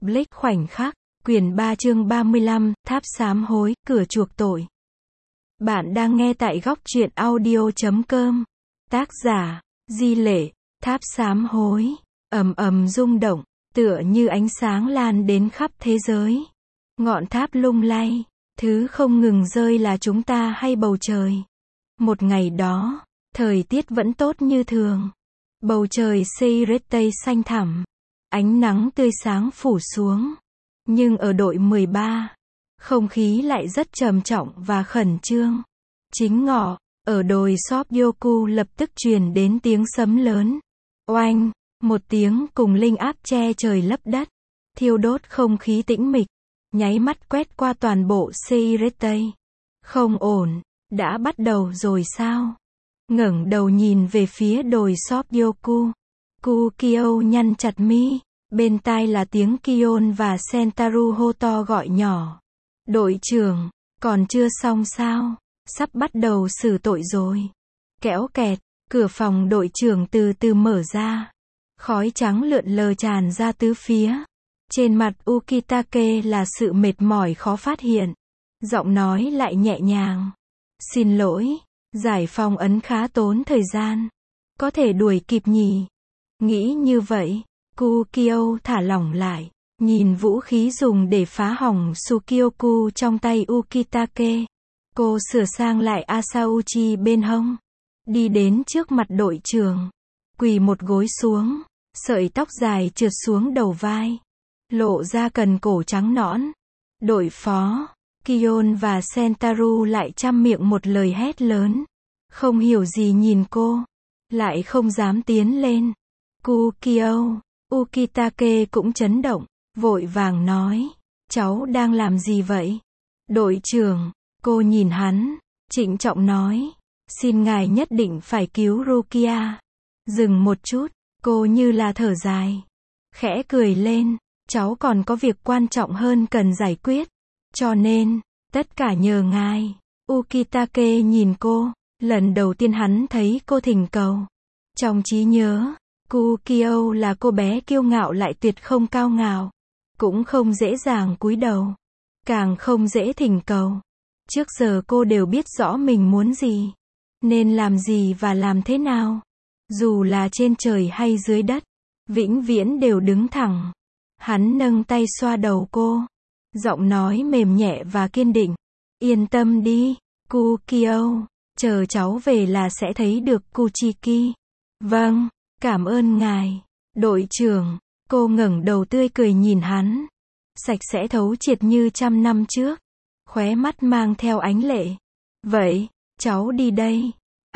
Blake khoảnh khắc, quyển 3 chương 35, tháp sám hối, cửa chuộc tội. Bạn đang nghe tại góc truyện audio.com. Tác giả, Di Lệ, tháp sám hối, ầm ầm rung động, tựa như ánh sáng lan đến khắp thế giới. Ngọn tháp lung lay, thứ không ngừng rơi là chúng ta hay bầu trời. Một ngày đó, thời tiết vẫn tốt như thường. Bầu trời Sirius xanh thẳm, ánh nắng tươi sáng phủ xuống. Nhưng ở đội 13, không khí lại rất trầm trọng và khẩn trương. Chính ngọ, ở đồi Sopyoku lập tức truyền đến tiếng sấm lớn. Oanh, một tiếng cùng linh áp che trời lấp đất, thiêu đốt không khí tĩnh mịch, nháy mắt quét qua toàn bộ Sirius. Không ổn, đã bắt đầu rồi sao? Ngẩng đầu nhìn về phía đồi Sopyoku, Kukio nhăn chặt mi, bên tai là tiếng Kion và Sentaru hô to gọi nhỏ. Đội trưởng, còn chưa xong sao? Sắp bắt đầu xử tội rồi. Kéo kẹt, cửa phòng đội trưởng từ từ mở ra. Khói trắng lượn lờ tràn ra tứ phía. Trên mặt Ukitake là sự mệt mỏi khó phát hiện. Giọng nói lại nhẹ nhàng. Xin lỗi, giải phong ấn khá tốn thời gian. Có thể đuổi kịp nhỉ? Nghĩ như vậy, Kukio thả lỏng lại, nhìn vũ khí dùng để phá hỏng Sukioku trong tay Ukitake. Cô sửa sang lại Asauchi bên hông, đi đến trước mặt đội trưởng, quỳ một gối xuống, sợi tóc dài trượt xuống đầu vai, lộ ra cần cổ trắng nõn. Đội phó, Kion và Sentaru lại trăm miệng một lời hét lớn, không hiểu gì nhìn cô, lại không dám tiến lên. Kukio, Ukitake cũng chấn động, vội vàng nói, cháu đang làm gì vậy? Đội trưởng, cô nhìn hắn, trịnh trọng nói, xin ngài nhất định phải cứu Rukia. Dừng một chút, cô như là thở dài, khẽ cười lên, cháu còn có việc quan trọng hơn cần giải quyết, cho nên, tất cả nhờ ngài. Ukitake nhìn cô, lần đầu tiên hắn thấy cô thỉnh cầu. Trong trí nhớ, Kukio là cô bé kiêu ngạo lại tuyệt không cao ngạo, cũng không dễ dàng cúi đầu, càng không dễ thỉnh cầu. Trước giờ cô đều biết rõ mình muốn gì, nên làm gì và làm thế nào. Dù là trên trời hay dưới đất, vĩnh viễn đều đứng thẳng. Hắn nâng tay xoa đầu cô, giọng nói mềm nhẹ và kiên định. Yên tâm đi, Kukio, chờ cháu về là sẽ thấy được Kuchiki. Vâng, cảm ơn ngài, đội trưởng. Cô ngẩng đầu tươi cười nhìn hắn, sạch sẽ thấu triệt như trăm năm trước, khóe mắt mang theo ánh lệ. Vậy, cháu đi đây.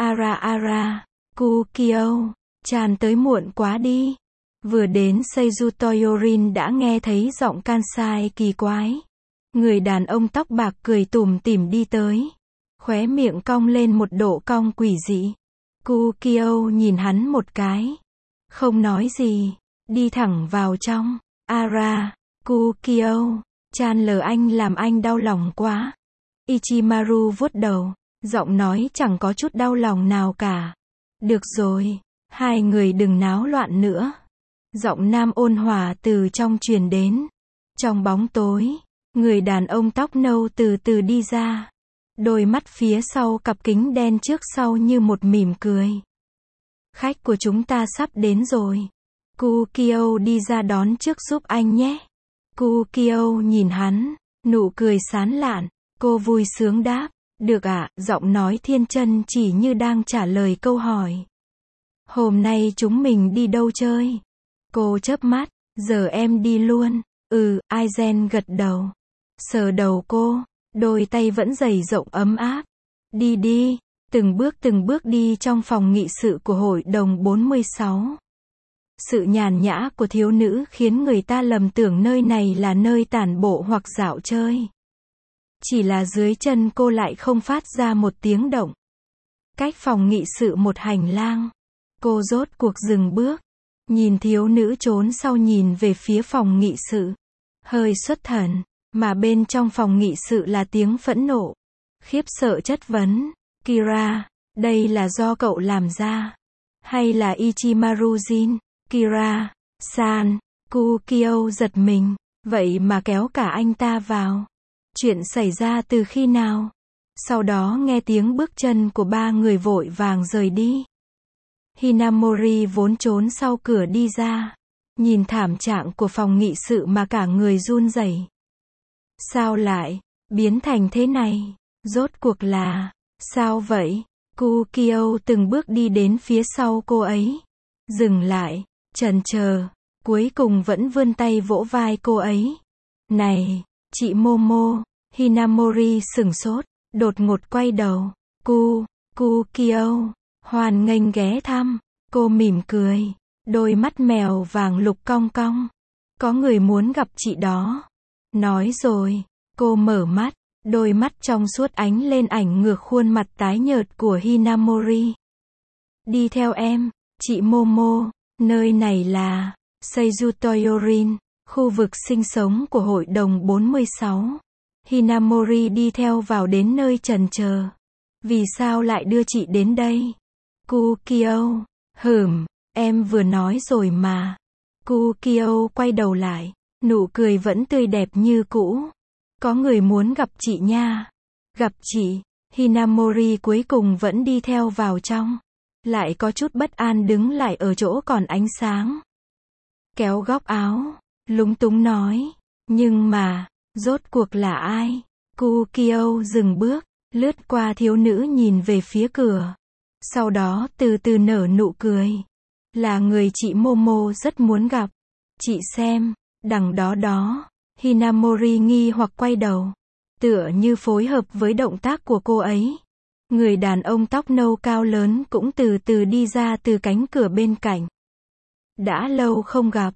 Ara, Kukio, chan tới muộn quá đi. Vừa đến Seizu Toyorin đã nghe thấy giọng Kansai kỳ quái. Người đàn ông tóc bạc cười tủm tỉm đi tới, khóe miệng cong lên một độ cong quỷ dị. Kukio nhìn hắn một cái, không nói gì, đi thẳng vào trong. Ara, Kukio, chan lờ anh làm anh đau lòng quá. Ichimaru vuốt đầu, giọng nói chẳng có chút đau lòng nào cả. Được rồi, hai người đừng náo loạn nữa. Giọng nam ôn hòa từ trong truyền đến. Trong bóng tối, người đàn ông tóc nâu từ từ đi ra. Đôi mắt phía sau cặp kính đen trước sau như một mỉm cười. Khách của chúng ta sắp đến rồi. Kukio đi ra đón trước giúp anh nhé. Kukio nhìn hắn, nụ cười sán lạn. Cô vui sướng đáp, được ạ, giọng nói thiên chân chỉ như đang trả lời câu hỏi. Hôm nay chúng mình đi đâu chơi? Cô chớp mắt, giờ em đi luôn. Aizen gật đầu. Sờ đầu cô, đôi tay vẫn dày rộng ấm áp. Đi đi, từng bước đi trong phòng nghị sự của hội đồng 46. Sự nhàn nhã của thiếu nữ khiến người ta lầm tưởng nơi này là nơi tản bộ hoặc dạo chơi. Chỉ là dưới chân cô lại không phát ra một tiếng động. Cách phòng nghị sự một hành lang. Cô rốt cuộc dừng bước, nhìn thiếu nữ trốn sau nhìn về phía phòng nghị sự. Hơi xuất thần, mà bên trong phòng nghị sự là tiếng phẫn nộ, khiếp sợ chất vấn. Kira, đây là do cậu làm ra? Hay là Ichimaru Jin? Kira, san, Kukio giật mình, Vậy mà kéo cả anh ta vào. Chuyện xảy ra từ khi nào? Sau đó nghe tiếng bước chân của ba người vội vàng rời đi. Hinamori vốn trốn sau cửa đi ra. Nhìn thảm trạng của phòng nghị sự mà cả người run rẩy. Sao lại biến thành thế này? Rốt cuộc là sao vậy? Kukio từng bước đi đến phía sau cô ấy. Dừng lại, chần chờ, cuối cùng vẫn vươn tay vỗ vai cô ấy. Này, chị Momo. Hinamori sửng sốt, đột ngột quay đầu. Kukio, hoan nghênh ghé thăm. Cô mỉm cười, đôi mắt mèo vàng lục cong cong. Có người muốn gặp chị đó. Nói rồi, cô mở mắt, đôi mắt trong suốt ánh lên ảnh ngược khuôn mặt tái nhợt của Hinamori. Đi theo em, chị Momo, nơi này là Seijutoyorin, khu vực sinh sống của hội đồng 46. Hinamori đi theo vào đến nơi trần chờ. Vì sao lại đưa chị đến đây? Kukio, em vừa nói rồi mà. Kukio quay đầu lại, nụ cười vẫn tươi đẹp như cũ. Có người muốn gặp chị nha. Gặp chị. Hinamori cuối cùng vẫn đi theo vào trong. Lại có chút bất an đứng lại ở chỗ còn ánh sáng. Kéo góc áo, lúng túng nói. Nhưng mà, rốt cuộc là ai? Kukio dừng bước, lướt qua thiếu nữ nhìn về phía cửa. Sau đó từ từ nở nụ cười. Là người chị Momo rất muốn gặp. Chị xem, đằng đó. Hinamori nghi hoặc quay đầu. Tựa như phối hợp với động tác của cô ấy. Người đàn ông tóc nâu cao lớn cũng từ từ đi ra từ cánh cửa bên cạnh. Đã lâu không gặp,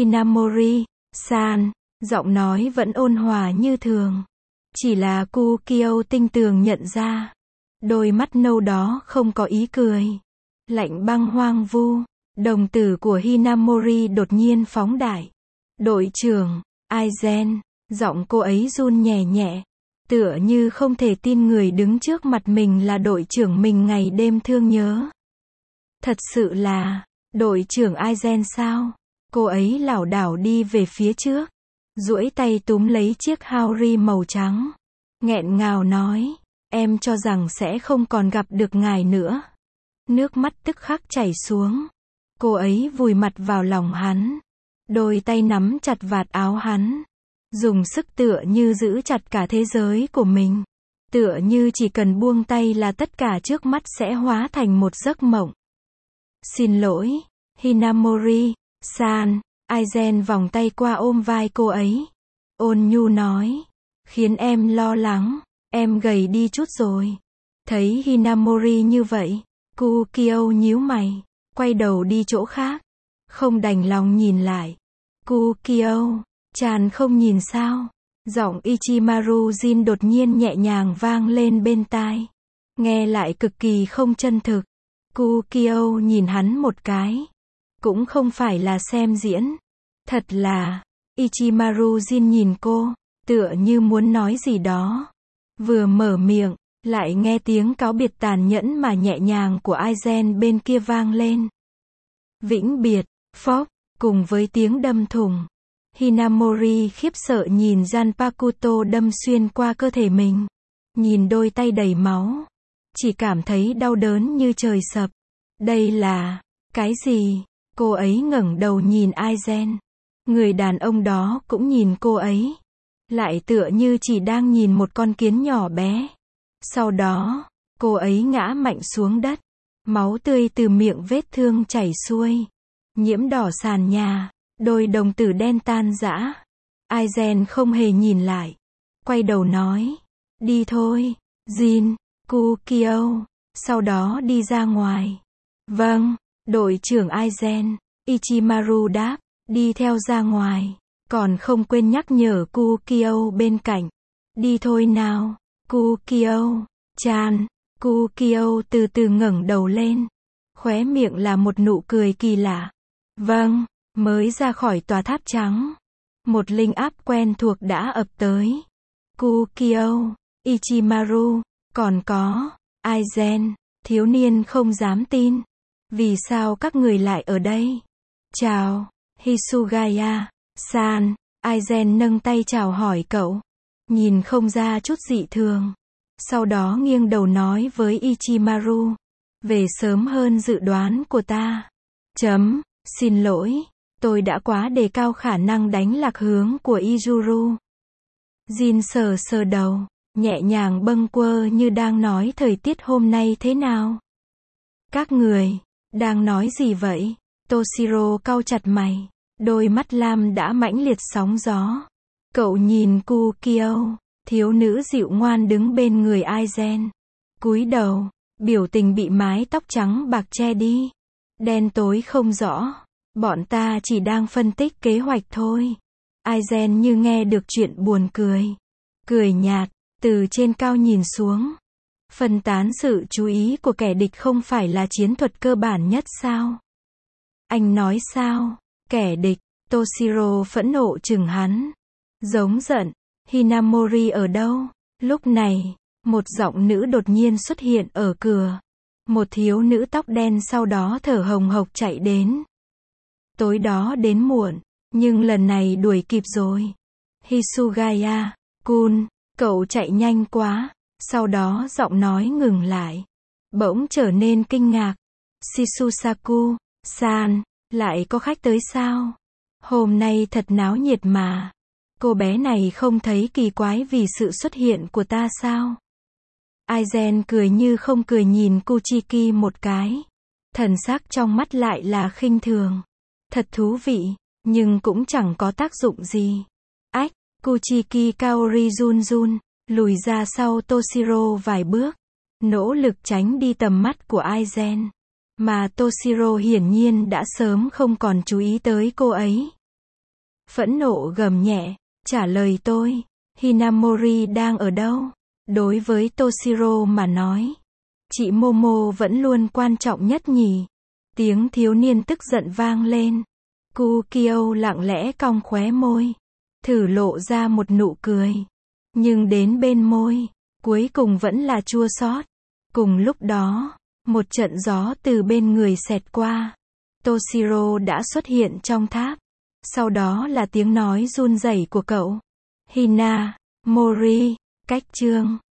Hinamori-san, giọng nói vẫn ôn hòa như thường. Chỉ là Kukio tinh tường nhận ra. Đôi mắt nâu đó không có ý cười. Lạnh băng hoang vu. Đồng tử của Hinamori đột nhiên phóng đại. Đội trưởng, Aizen, giọng cô ấy run nhẹ nhẹ. Tựa như không thể tin người đứng trước mặt mình là đội trưởng mình ngày đêm thương nhớ. Thật sự là, đội trưởng Aizen sao? Cô ấy lảo đảo đi về phía trước. Duỗi tay túm lấy chiếc haori màu trắng. Nghẹn ngào nói, em cho rằng sẽ không còn gặp được ngài nữa. Nước mắt tức khắc chảy xuống. Cô ấy vùi mặt vào lòng hắn. Đôi tay nắm chặt vạt áo hắn. Dùng sức tựa như giữ chặt cả thế giới của mình. Tựa như chỉ cần buông tay là tất cả trước mắt sẽ hóa thành một giấc mộng. Xin lỗi, Hinamori-san. Aizen vòng tay qua ôm vai cô ấy. Ôn nhu nói. Khiến em lo lắng. Em gầy đi chút rồi. Thấy Hinamori như vậy, Kukio nhíu mày. Quay đầu đi chỗ khác. Không đành lòng nhìn lại. Kukio, chàng không nhìn sao? Giọng Ichimaru Jin đột nhiên nhẹ nhàng vang lên bên tai. Nghe lại cực kỳ không chân thực. Kukio nhìn hắn một cái. Cũng không phải là xem diễn. Thật là, Ichimaru Jin nhìn cô, tựa như muốn nói gì đó. Vừa mở miệng, lại nghe tiếng cáo biệt tàn nhẫn mà nhẹ nhàng của Aizen bên kia vang lên. Vĩnh biệt, phốc, cùng với tiếng đâm thủng. Hinamori khiếp sợ nhìn Zanpakuto đâm xuyên qua cơ thể mình. Nhìn đôi tay đầy máu. Chỉ cảm thấy đau đớn như trời sập. Đây là, cái gì? Cô ấy ngẩng đầu nhìn Aizen. Người đàn ông đó cũng nhìn cô ấy. Lại tựa như chỉ đang nhìn một con kiến nhỏ bé. Sau đó, cô ấy ngã mạnh xuống đất. Máu tươi từ miệng vết thương chảy xuôi. Nhiễm đỏ sàn nhà. Đôi đồng tử đen tan rã. Aizen không hề nhìn lại. Quay đầu nói. Đi thôi, Jin, Kukio. Sau đó đi ra ngoài. Vâng, đội trưởng Aizen. Ichimaru đáp. Đi theo ra ngoài. Còn không quên nhắc nhở Kukio bên cạnh. Đi thôi nào, Kukio, chan. Kukio từ từ ngẩng đầu lên. Khóe miệng là một nụ cười kỳ lạ. Vâng, mới ra khỏi tòa tháp trắng. Một linh áp quen thuộc đã ập tới. Kukio, Ichimaru, còn có, Aizen, thiếu niên không dám tin. Vì sao các người lại ở đây? Chào, Hisugaya, san. Aizen nâng tay chào hỏi cậu. Nhìn không ra chút dị thường. Sau đó nghiêng đầu nói với Ichimaru. Về sớm hơn dự đoán của ta. Xin lỗi. Tôi đã quá đề cao khả năng đánh lạc hướng của Izuru. Jin sờ sờ đầu. Nhẹ nhàng bâng quơ như đang nói thời tiết hôm nay thế nào. Các người, đang nói gì vậy? Toshiro cau chặt mày. Đôi mắt lam đã mãnh liệt sóng gió. Cậu nhìn Kukio, thiếu nữ dịu ngoan đứng bên người Aizen. Cúi đầu, biểu tình bị mái tóc trắng bạc che đi. Đen tối không rõ. Bọn ta chỉ đang phân tích kế hoạch thôi. Aizen như nghe được chuyện buồn cười. Cười nhạt, từ trên cao nhìn xuống. Phân tán sự chú ý của kẻ địch không phải là chiến thuật cơ bản nhất sao? Anh nói sao? Kẻ địch, Toshiro phẫn nộ chừng hắn. Giống giận, Hinamori ở đâu? Lúc này, một giọng nữ đột nhiên xuất hiện ở cửa. Một thiếu nữ tóc đen sau đó thở hồng hộc chạy đến. Tối đó đến muộn, nhưng lần này đuổi kịp rồi. Hisugaya-kun, cậu chạy nhanh quá. Sau đó giọng nói ngừng lại. Bỗng trở nên kinh ngạc. Shisusaku-san, lại có khách tới sao? Hôm nay thật náo nhiệt mà. Cô bé này không thấy kỳ quái vì sự xuất hiện của ta sao? Aizen cười như không cười nhìn Kuchiki một cái. Thần sắc trong mắt lại là khinh thường. Thật thú vị, nhưng cũng chẳng có tác dụng gì. Ách, Kuchiki Kaori run run, lùi ra sau Toshiro vài bước. Nỗ lực tránh đi tầm mắt của Aizen. Mà Toshiro hiển nhiên đã sớm không còn chú ý tới cô ấy. Phẫn nộ gầm nhẹ, trả lời tôi. Hinamori đang ở đâu? Đối với Toshiro mà nói, chị Momo vẫn luôn quan trọng nhất nhỉ? Tiếng thiếu niên tức giận vang lên. Kukio lặng lẽ cong khóe môi. Thử lộ ra một nụ cười. Nhưng đến bên môi, cuối cùng vẫn là chua xót. Cùng lúc đó, một trận gió từ bên người xẹt qua. Toshiro đã xuất hiện trong tháp. Sau đó là tiếng nói run rẩy của cậu. Hina, Mori, cách chương.